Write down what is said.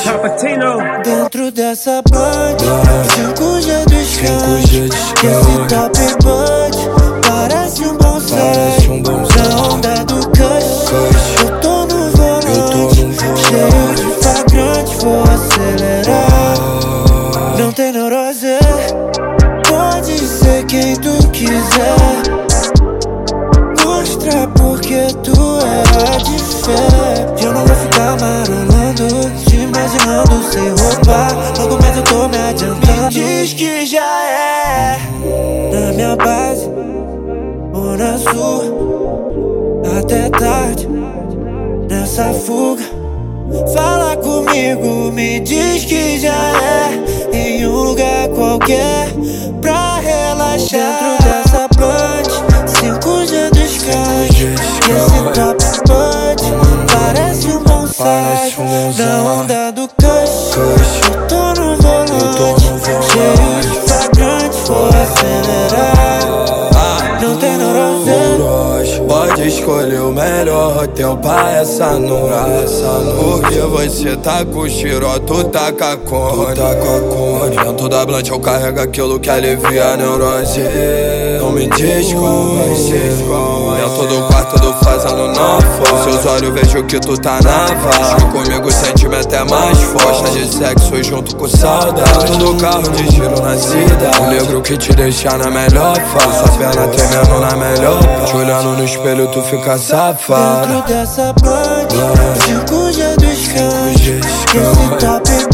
Dentro dessa band, 5G do Skank. Esse top bud parece um bonsai. Na onda do Kush, eu tô no volante, cheio de flagrante, vou acelerar. Não tem neurose, pode ser quem tu quiser. Mostra porque tu é de fé. Eu não vou ficar marolando, te imaginando sem roubar. Logo mais eu tô me adiantando. Diz que já é na minha base ou na sua, até tarde nessa fuga. Fala comigo, me diz que já é em um lugar qualquer pra relaxar. Dentro dessa band, 5G do Skank. Esse top bud parece um bonsai. Na onda do Kush, eu tô no volante, cheio de flagrante, vou acelerar. Não tem neurose, pode escolher o melhor hotel pra essa noite. Porque você tá com o xiró, tu tá com a cone. Dentro da blunt eu carrego aquilo que alivia a neurose. Não me diz qual vai ser. Dentro do quarto do fazendo não for. Seus olhos vejo que tu tá na vala. Comigo o sentimento é mais forte. De sexo junto com saudade. Dentro do carro de giro na cidade. Um negro que te deixa na melhor fase. Sua perna tremendo na melhor parte. Te olhando no espelho tu fica safado. Dentro dessa band, 5G do Skank. Esse top